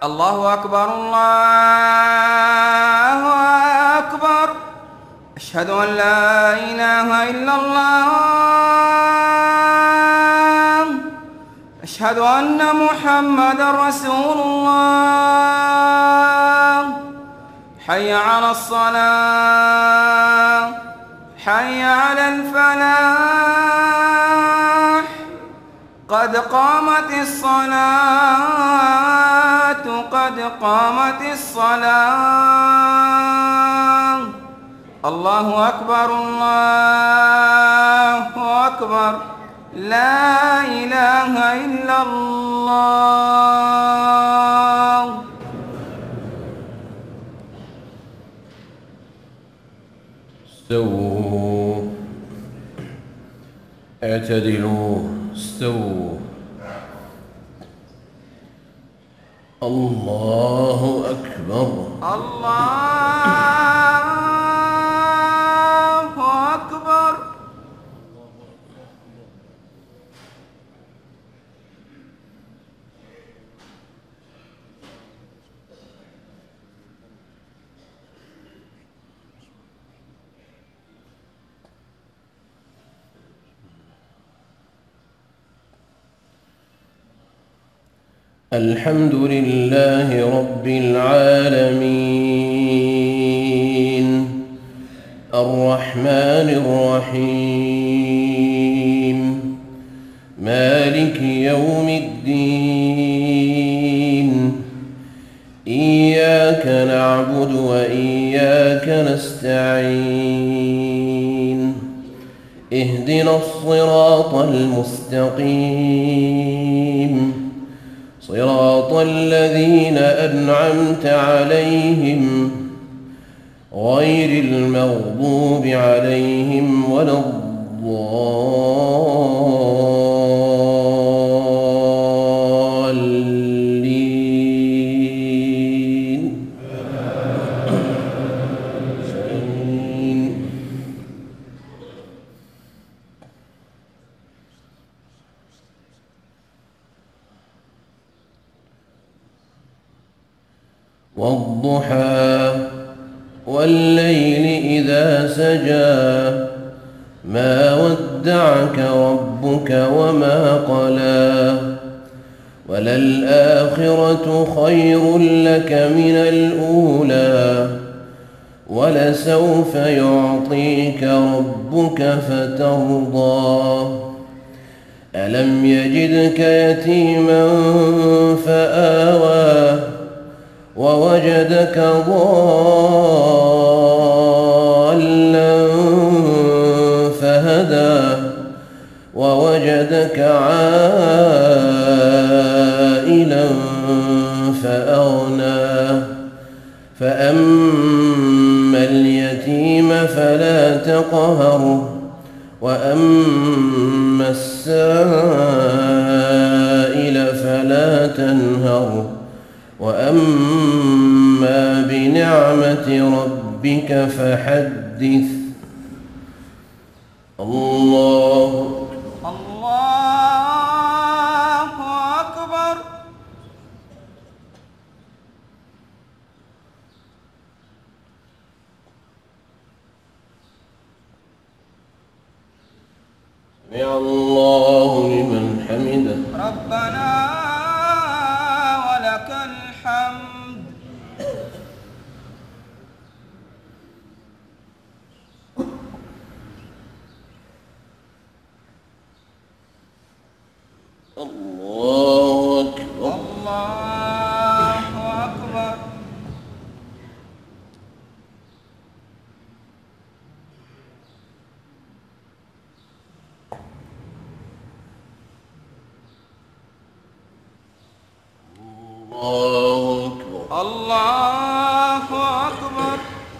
الله أكبر الله أكبر. أشهد أن لا إله إلا الله. أشهد أن محمدًا رسول الله. حي على الصلاة، حي على الفلاح، قد قامت الصلاة، قد قامت الصلاة. الله أكبر الله أكبر. لا إله إلا الله. استووا، اعتدلوا، استووا. الله أكبر. الله أكبر. الحمد لله رب العالمين، الرحمن الرحيم، مالك يوم الدين. إياك نعبد وإياك نستعين. اهدنا الصراط المستقيم، صراط الذين أنعمت عليهم غير المغضوب عليهم ولا الضالين. والضحى والليل إذا سجى، ما ودعك ربك وما قلى، وللآخرة خير لك من الأولى، ولسوف يعطيك ربك فترضى. ألم يجدك يتيما فآوى، ووجدك ضالا فهدى، ووجدك عائلا فأغنى. فأما اليتيم فلا تقهر، وأما السائل فلا تنهر، وأما بنعمة ربك فحدث. الله أكبر. سمع الله لمن حمده. ربنا ولك الحمد. الله أكبر. الله أكبر. الله أكبر. الله أكبر.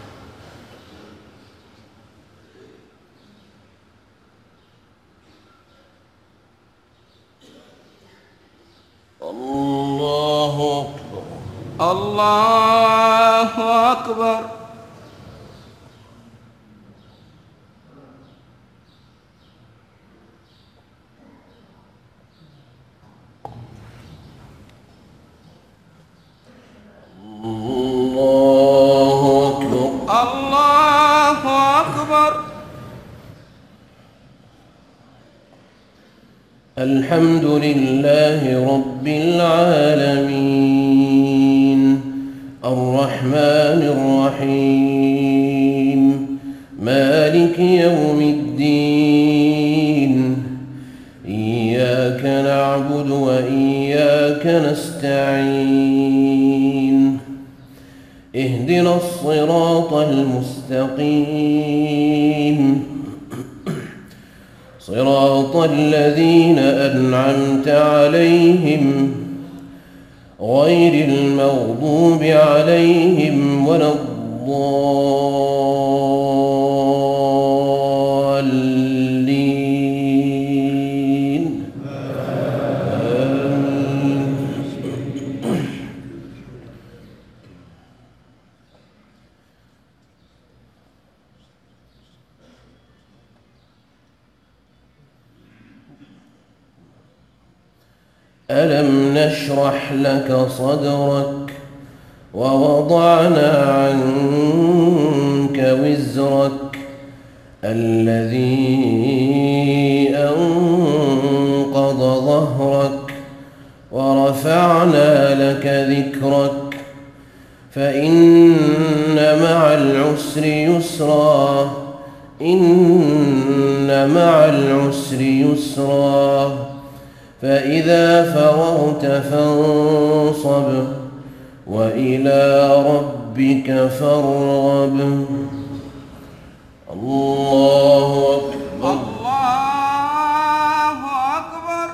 الله أكبر. الله أكبر. الحمد لله رب العالمين الرحمن الرحيم مالك يوم الدين إياك نعبد وإياك نستعين اهدنا الصراط المستقيم صراط الذين أنعمت عليهم غير المغضوب عليهم ولا الضالين آمين. ألم نشرح لك صدرك ووضعنا عنك وزرك الذي أنقض ظهرك ورفعنا لك ذكرك فإن مع العسر يسرا إن مع العسر يسرا فإذا فرغت فانصب وإلى ربك فارغب الله أكبر الله أكبر.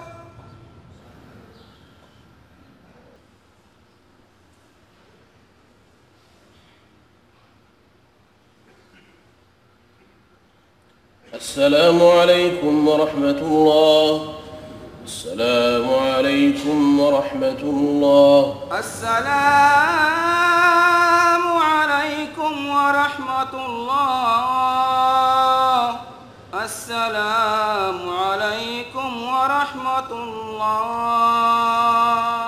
السلام عليكم ورحمة الله. السلام عليكم ورحمة الله. السلام عليكم ورحمة الله. السلام عليكم ورحمة الله.